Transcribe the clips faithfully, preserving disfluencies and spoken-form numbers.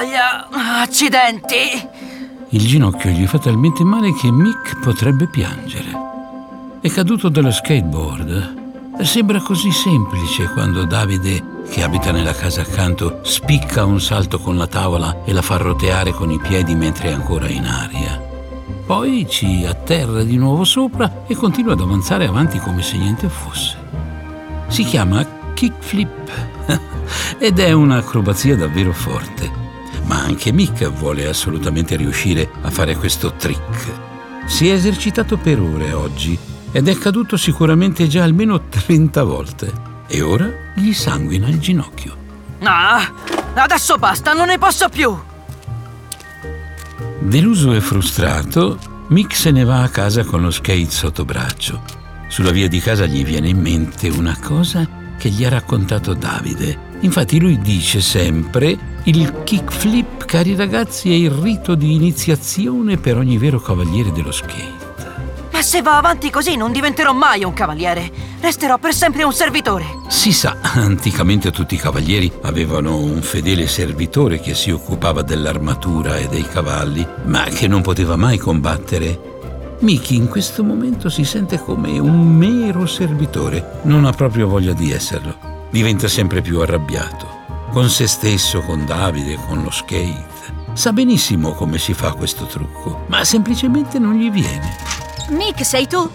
Aia, accidenti! Il ginocchio gli fa talmente male che Mick potrebbe piangere. È caduto dallo skateboard. Sembra così semplice quando Davide, che abita nella casa accanto, spicca un salto con la tavola e la fa roteare con i piedi mentre è ancora in aria. Poi ci atterra di nuovo sopra e continua ad avanzare avanti come se niente fosse. Si chiama kickflip ed è un'acrobazia davvero forte. Ma anche Mick vuole assolutamente riuscire a fare questo trick. Si è esercitato per ore oggi ed è caduto sicuramente già almeno trenta volte. E ora gli sanguina il ginocchio. Ah, adesso basta, non ne posso più! Deluso e frustrato, Mick se ne va a casa con lo skate sotto braccio. Sulla via di casa gli viene in mente una cosa che gli ha raccontato Davide. Infatti lui dice sempre: il kickflip, cari ragazzi, è il rito di iniziazione per ogni vero cavaliere dello skate. Ma se va avanti così non diventerò mai un cavaliere. Resterò per sempre un servitore. Si sa, anticamente tutti i cavalieri avevano un fedele servitore che si occupava dell'armatura e dei cavalli, ma che non poteva mai combattere. Mickey in questo momento si sente come un mero servitore. Non ha proprio voglia di esserlo. Diventa sempre più arrabbiato. Con se stesso, con Davide, con lo skate. Sa benissimo come si fa questo trucco, ma semplicemente non gli viene. Mick, sei tu?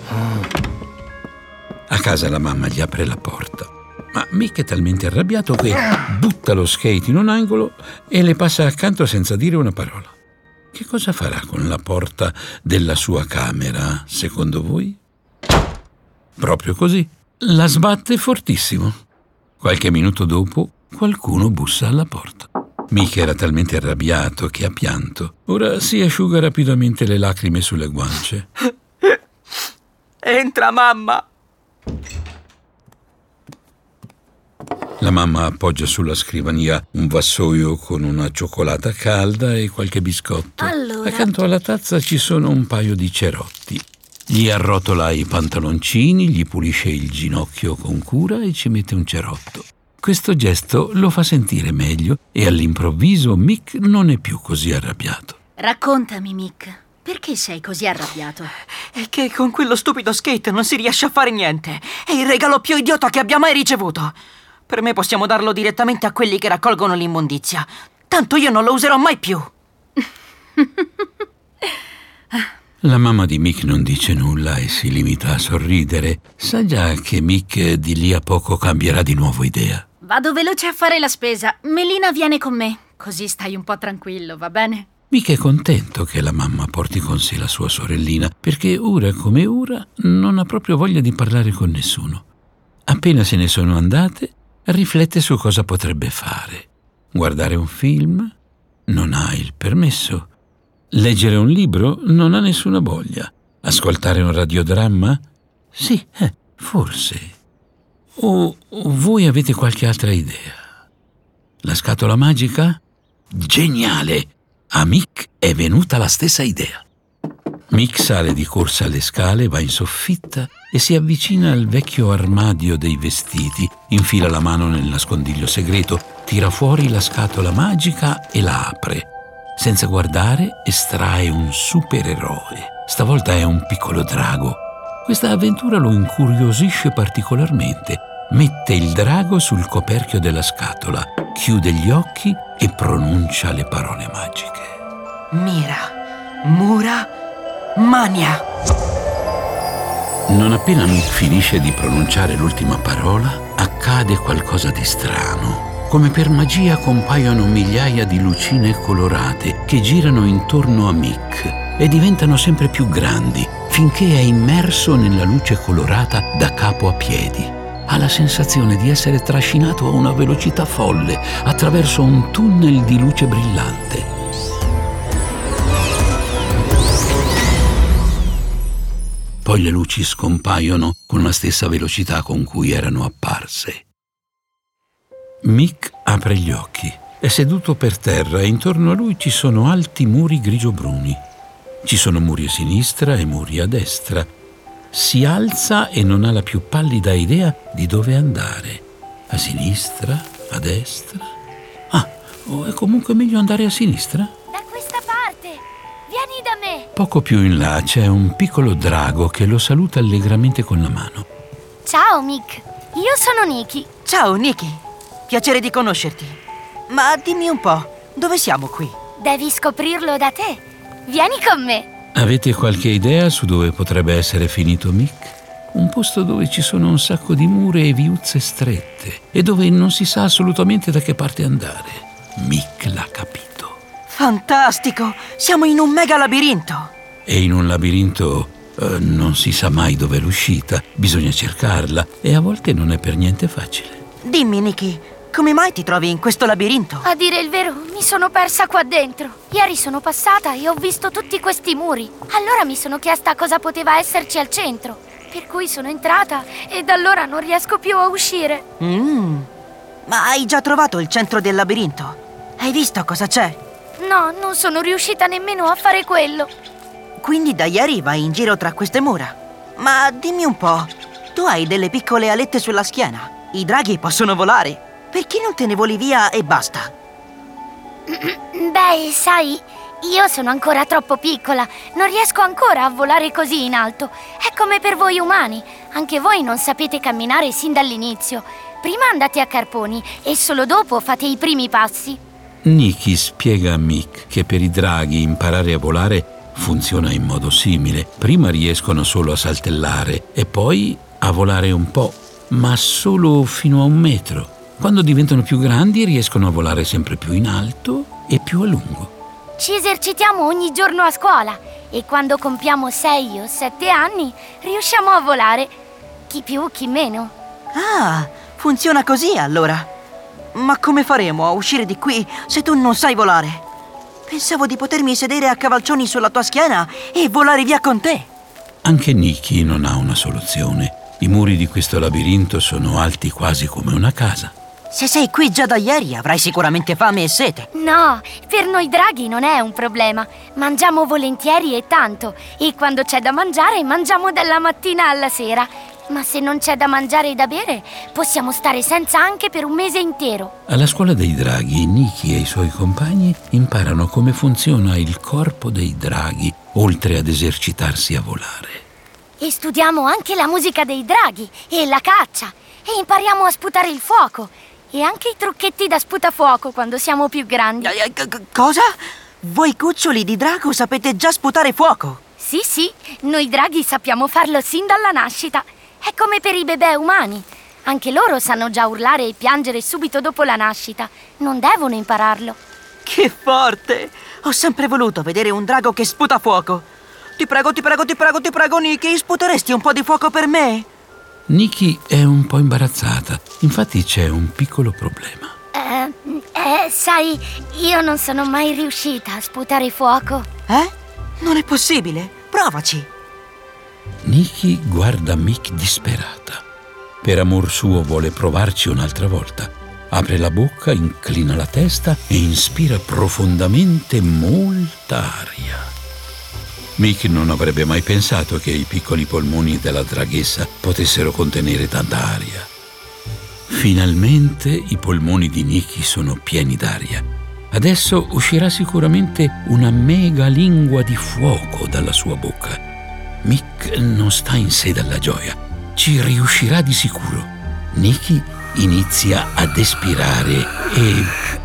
A casa la mamma gli apre la porta, ma Mick è talmente arrabbiato che butta lo skate in un angolo e le passa accanto senza dire una parola. Che cosa farà con la porta della sua camera, secondo voi? Proprio così. La sbatte fortissimo. Qualche minuto dopo, qualcuno bussa alla porta. Mick era talmente arrabbiato che ha pianto. Ora si asciuga rapidamente le lacrime sulle guance. Entra, mamma! La mamma appoggia sulla scrivania un vassoio con una cioccolata calda e qualche biscotto. Allora... Accanto alla tazza ci sono un paio di cerotti. Gli arrotola i pantaloncini, gli pulisce il ginocchio con cura e ci mette un cerotto. Questo gesto lo fa sentire meglio e all'improvviso Mick non è più così arrabbiato. Raccontami, Mick, perché sei così arrabbiato? È che con quello stupido skate non si riesce a fare niente. È il regalo più idiota che abbia mai ricevuto. Per me possiamo darlo direttamente a quelli che raccolgono l'immondizia. Tanto io non lo userò mai più. La mamma di Mick non dice nulla e si limita a sorridere. Sa già che Mick di lì a poco cambierà di nuovo idea. Vado veloce a fare la spesa. Melina viene con me, così stai un po' tranquillo, va bene? Mick è contento che la mamma porti con sé la sua sorellina, perché ora come ora non ha proprio voglia di parlare con nessuno. Appena se ne sono andate, riflette su cosa potrebbe fare. Guardare un film? Non ha il permesso. Leggere un libro? Non ha nessuna voglia. Ascoltare un radiodramma? Sì, eh, forse. O, o voi avete qualche altra idea? La scatola magica? Geniale! A Mick è venuta la stessa idea. Mick sale di corsa alle scale, va in soffitta e si avvicina al vecchio armadio dei vestiti, infila la mano nel nascondiglio segreto, tira fuori la scatola magica e la apre. Senza guardare, estrae un supereroe. Stavolta è un piccolo drago. Questa avventura lo incuriosisce particolarmente. Mette il drago sul coperchio della scatola, chiude gli occhi e pronuncia le parole magiche. Mira, Mura, Mania. Non appena Mick finisce di pronunciare l'ultima parola, accade qualcosa di strano. Come per magia compaiono migliaia di lucine colorate che girano intorno a Mick e diventano sempre più grandi finché è immerso nella luce colorata da capo a piedi. Ha la sensazione di essere trascinato a una velocità folle attraverso un tunnel di luce brillante. Poi le luci scompaiono con la stessa velocità con cui erano apparse. Mick apre gli occhi. È seduto per terra e intorno a lui ci sono alti muri grigio-bruni. Ci sono muri a sinistra e muri a destra. Si alza e non ha la più pallida idea di dove andare. A sinistra? A destra? Ah, O è comunque meglio andare a sinistra? Da questa parte! Vieni da me! Poco più in là c'è un piccolo drago che lo saluta allegramente con la mano. Ciao, Mick. Io sono Nikki. Ciao, Nikki. Piacere di conoscerti. Ma dimmi un po', dove siamo qui? Devi scoprirlo da te. Vieni con me. Avete qualche idea su dove potrebbe essere finito Mick? Un posto dove ci sono un sacco di mura e viuzze strette e dove non si sa assolutamente da che parte andare. Mick l'ha capito. Fantastico! Siamo in un mega labirinto. E in un labirinto eh, non si sa mai dov'è l'uscita. Bisogna cercarla e a volte non è per niente facile. Dimmi, Nikki, come mai ti trovi in questo labirinto? A dire il vero, mi sono persa qua dentro. Ieri sono passata e ho visto tutti questi muri. Allora mi sono chiesta cosa poteva esserci al centro. Per cui sono entrata e da allora non riesco più a uscire. Mm. Ma hai già trovato il centro del labirinto? Hai visto cosa c'è? No, non sono riuscita nemmeno a fare quello. Quindi da ieri vai in giro tra queste mura. Ma dimmi un po', tu hai delle piccole alette sulla schiena. I draghi possono volare. Perché non te ne voli via e basta? Beh, sai, io sono ancora troppo piccola. Non riesco ancora a volare così in alto. È come per voi umani. Anche voi non sapete camminare sin dall'inizio. Prima andate a carponi e solo dopo fate i primi passi. Nikki spiega a Mick che per i draghi imparare a volare funziona in modo simile. Prima riescono solo a saltellare e poi a volare un po', ma solo fino a un metro. Quando diventano più grandi riescono a volare sempre più in alto e più a lungo. Ci esercitiamo ogni giorno a scuola e quando compiamo sei o sette anni riusciamo a volare. Chi più, chi meno. Ah, funziona così allora. Ma come faremo a uscire di qui se tu non sai volare? Pensavo di potermi sedere a cavalcioni sulla tua schiena e volare via con te. Anche Nikki non ha una soluzione. I muri di questo labirinto sono alti quasi come una casa. Se sei qui già da ieri avrai sicuramente fame e sete. No, per noi draghi non è un problema. Mangiamo volentieri e tanto. E quando c'è da mangiare, mangiamo dalla mattina alla sera. Ma se non c'è da mangiare e da bere, possiamo stare senza anche per un mese intero. Alla scuola dei draghi, Nikki e i suoi compagni imparano come funziona il corpo dei draghi, oltre ad esercitarsi a volare. E studiamo anche la musica dei draghi e la caccia. E impariamo a sputare il fuoco. E anche i trucchetti da sputafuoco quando siamo più grandi. Eh, eh, Cosa? Voi cuccioli di drago sapete già sputare fuoco? Sì, sì, noi draghi sappiamo farlo sin dalla nascita. È come per i bebè umani. Anche loro sanno già urlare e piangere subito dopo la nascita. Non devono impararlo. Che forte! Ho sempre voluto vedere un drago che sputa fuoco. Ti prego, ti prego, ti prego, ti prego, Nikki, sputeresti un po' di fuoco per me? Nikki è un po' imbarazzata. Infatti c'è un piccolo problema. Eh, eh, sai, io non sono mai riuscita a sputare fuoco. Eh? Non è possibile. Provaci. Nikki guarda Mick disperata. Per amor suo vuole provarci un'altra volta. Apre la bocca, inclina la testa e inspira profondamente molta aria. Mick non avrebbe mai pensato che i piccoli polmoni della draghessa potessero contenere tanta aria. Finalmente i polmoni di Nikki sono pieni d'aria. Adesso uscirà sicuramente una mega lingua di fuoco dalla sua bocca. Mick non sta in sé dalla gioia. Ci riuscirà di sicuro. Nikki inizia ad espirare e...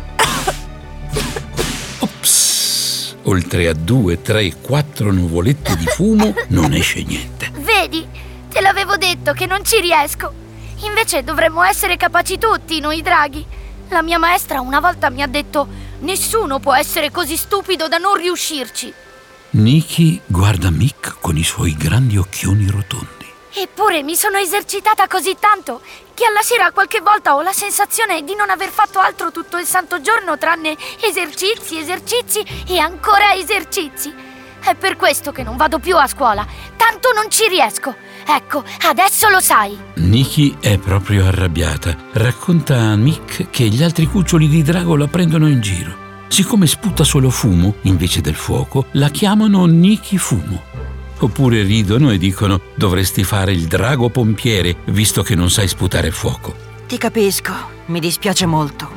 Ops! Oltre a due, tre, quattro nuvolette di fumo non esce niente. Vedi? Te l'avevo detto che non ci riesco. Invece dovremmo essere capaci tutti, noi draghi. La mia maestra una volta mi ha detto: nessuno può essere così stupido da non riuscirci. Nikki guarda Mick con i suoi grandi occhioni rotondi. Eppure mi sono esercitata così tanto che alla sera qualche volta ho la sensazione di non aver fatto altro tutto il santo giorno tranne esercizi, esercizi e ancora esercizi. È per questo che non vado più a scuola, tanto non ci riesco. Ecco, adesso lo sai. Nikki è proprio arrabbiata. Racconta a Mick che gli altri cuccioli di drago la prendono in giro. Siccome sputa solo fumo invece del fuoco, la chiamano Nikki Fumo. Oppure ridono e dicono: dovresti fare il drago pompiere, visto che non sai sputare fuoco. Ti capisco, mi dispiace molto.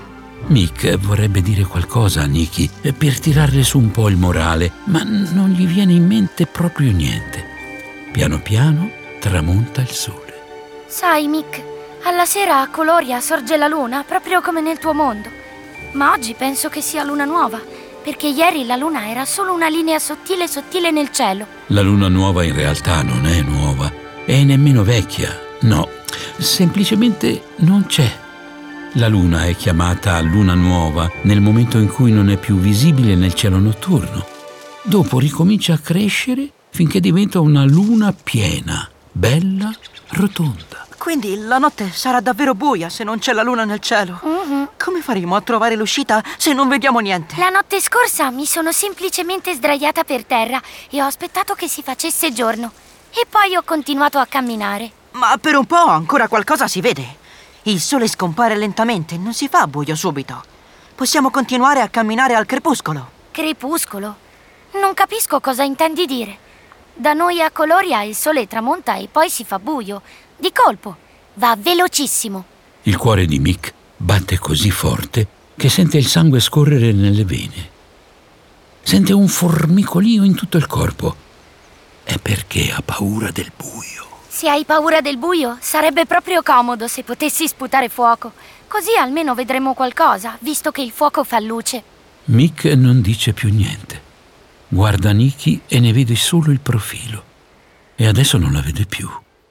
Mick vorrebbe dire qualcosa a Nikki per tirarle su un po' il morale, ma non gli viene in mente proprio niente. Piano piano tramonta il sole. Sai, Mick, alla sera a Coloria sorge la luna, proprio come nel tuo mondo. Ma oggi penso che sia luna nuova, perché ieri la luna era solo una linea sottile sottile nel cielo. La luna nuova in realtà non è nuova, e nemmeno vecchia. No, semplicemente non c'è. La luna è chiamata luna nuova nel momento in cui non è più visibile nel cielo notturno. Dopo ricomincia a crescere finché diventa una luna piena, bella, rotonda. Quindi la notte sarà davvero buia se non c'è la luna nel cielo. Mhm. Come faremo a trovare l'uscita se non vediamo niente? La notte scorsa mi sono semplicemente sdraiata per terra e ho aspettato che si facesse giorno. E poi ho continuato a camminare. Ma per un po' ancora qualcosa si vede. Il sole scompare lentamente, non si fa buio subito. Possiamo continuare a camminare al crepuscolo. Crepuscolo? Non capisco cosa intendi dire. Da noi a Coloria il sole tramonta e poi si fa buio. Di colpo. Va velocissimo. Il cuore di Mick batte così forte che sente il sangue scorrere nelle vene. Sente un formicolio in tutto il corpo. È perché ha paura del buio. Se hai paura del buio, sarebbe proprio comodo se potessi sputare fuoco. Così almeno vedremo qualcosa, visto che il fuoco fa luce. Mick non dice più niente. Guarda Nikki e ne vede solo il profilo. E adesso non la vede più.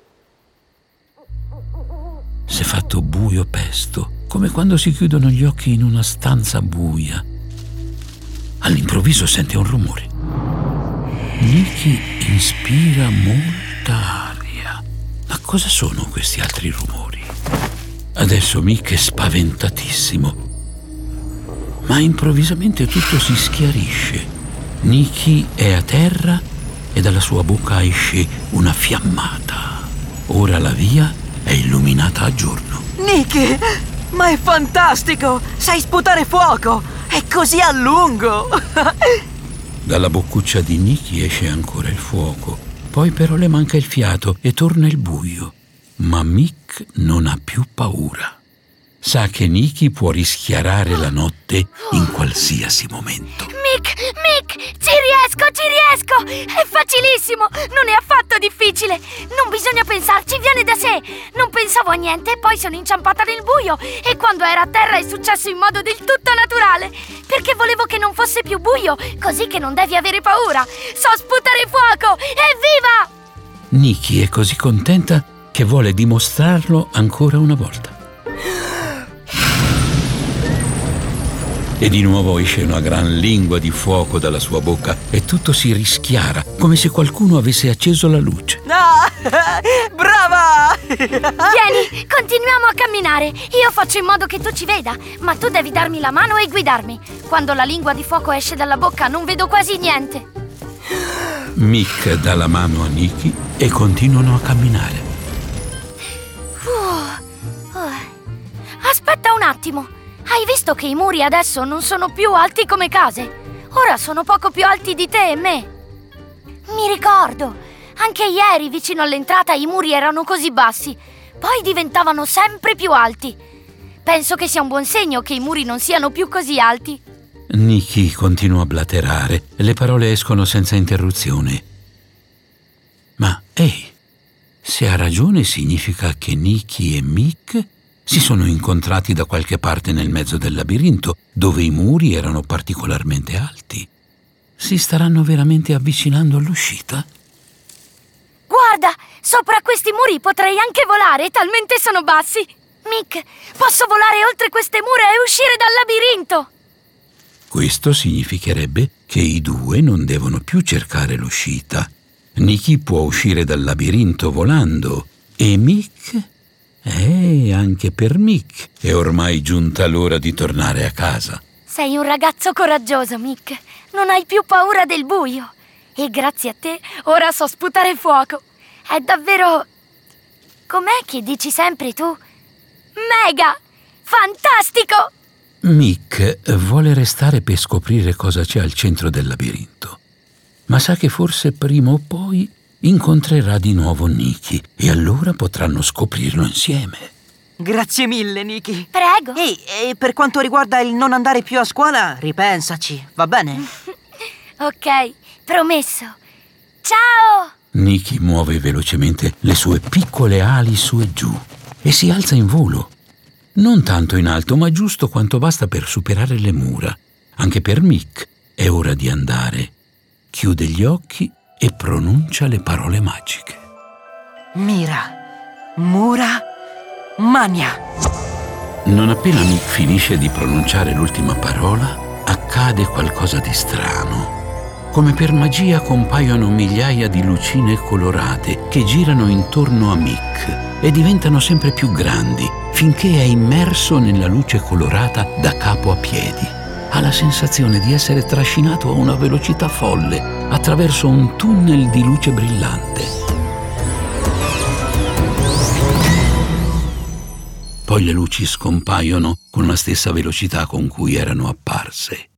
S'è fatto buio pesto, come quando si chiudono gli occhi in una stanza buia. All'improvviso sente un rumore. Nikki inspira molta aria. Ma cosa sono questi altri rumori? Adesso Mick è spaventatissimo. Ma improvvisamente tutto si schiarisce. Nikki è a terra e dalla sua bocca esce una fiammata. Ora la via è illuminata a giorno. Nikki, ma è fantastico! Sai sputare fuoco! È così a lungo! Dalla boccuccia di Nikki esce ancora il fuoco. Poi però le manca il fiato e torna il buio. Ma Mick non ha più paura. Sa che Nikki può rischiarare la notte in qualsiasi momento. Mick, Mick, ci riesco, ci riesco! È facilissimo, non è affatto difficile. Non bisogna pensarci, viene da sé. Non pensavo a niente e poi sono inciampata nel buio. E quando era a terra è successo in modo del tutto naturale. Perché volevo che non fosse più buio, così che non devi avere paura. So sputare fuoco, evviva! Nikki è così contenta che vuole dimostrarlo ancora una volta. E di nuovo esce una gran lingua di fuoco dalla sua bocca e tutto si rischiara, come se qualcuno avesse acceso la luce. Ah, brava! Vieni, continuiamo a camminare. Io faccio in modo che tu ci veda, ma tu devi darmi la mano e guidarmi. Quando la lingua di fuoco esce dalla bocca non vedo quasi niente. Mick dà la mano a Nikki e continuano a camminare. Uh, uh. Aspetta un attimo. Hai visto che i muri adesso non sono più alti come case? Ora sono poco più alti di te e me. Mi ricordo, anche ieri vicino all'entrata i muri erano così bassi, poi diventavano sempre più alti. Penso che sia un buon segno che i muri non siano più così alti. Nikki continua a blaterare, le parole escono senza interruzione. Ma, ehi, se ha ragione significa che Nikki e Mick si sono incontrati da qualche parte nel mezzo del labirinto, dove i muri erano particolarmente alti. Si staranno veramente avvicinando all'uscita? Guarda, sopra questi muri potrei anche volare, talmente sono bassi. Mick, posso volare oltre queste mura e uscire dal labirinto. Questo significherebbe che i due non devono più cercare l'uscita. Nikki può uscire dal labirinto volando e Mick... Eh, anche per Mick è ormai giunta l'ora di tornare a casa. Sei un ragazzo coraggioso, Mick. Non hai più paura del buio. E grazie a te ora so sputare fuoco. È davvero... Com'è che dici sempre tu? Mega! Fantastico! Mick vuole restare per scoprire cosa c'è al centro del labirinto. Ma sa che forse prima o poi incontrerà di nuovo Nikki e allora potranno scoprirlo insieme. Grazie mille, Nikki. Prego. Ehi, e per quanto riguarda il non andare più a scuola, ripensaci, va bene? Ok, promesso. Ciao! Nikki muove velocemente le sue piccole ali su e giù e si alza in volo. Non tanto in alto, ma giusto quanto basta per superare le mura. Anche per Mick è ora di andare. Chiude gli occhi e pronuncia le parole magiche. Mira, mura, mania. Non appena Mick finisce di pronunciare l'ultima parola, accade qualcosa di strano. Come per magia compaiono migliaia di lucine colorate che girano intorno a Mick e diventano sempre più grandi finché è immerso nella luce colorata da capo a piedi. Ha la sensazione di essere trascinato a una velocità folle attraverso un tunnel di luce brillante. Poi le luci scompaiono con la stessa velocità con cui erano apparse.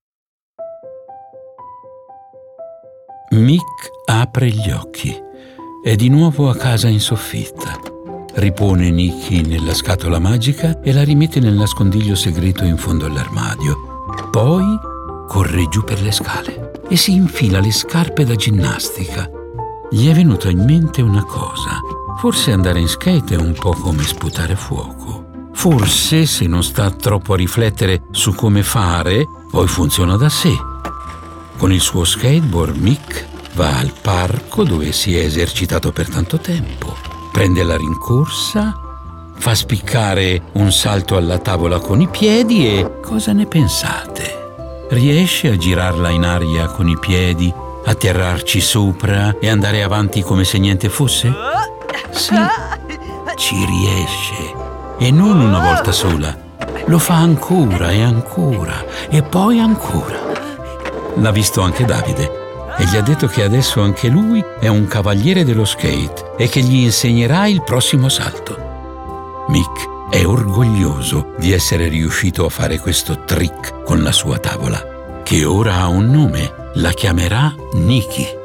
Mick apre gli occhi. È di nuovo a casa in soffitta. Ripone Nikki nella scatola magica e la rimette nel nascondiglio segreto in fondo all'armadio. Poi corre giù per le scale e si infila le scarpe da ginnastica. Gli è venuta in mente una cosa. Forse andare in skate è un po' come sputare fuoco. Forse, se non sta troppo a riflettere su come fare, poi funziona da sé. Con il suo skateboard, Mick va al parco dove si è esercitato per tanto tempo, prende la rincorsa, fa spiccare un salto alla tavola con i piedi e... cosa ne pensate? Riesce a girarla in aria con i piedi, atterrarci sopra e andare avanti come se niente fosse? Sì, ci riesce. E non una volta sola. Lo fa ancora e ancora e poi ancora. L'ha visto anche Davide e gli ha detto che adesso anche lui è un cavaliere dello skate e che gli insegnerà il prossimo salto. Mick è orgoglioso di essere riuscito a fare questo trick con la sua tavola, che ora ha un nome. La chiamerà Nikki.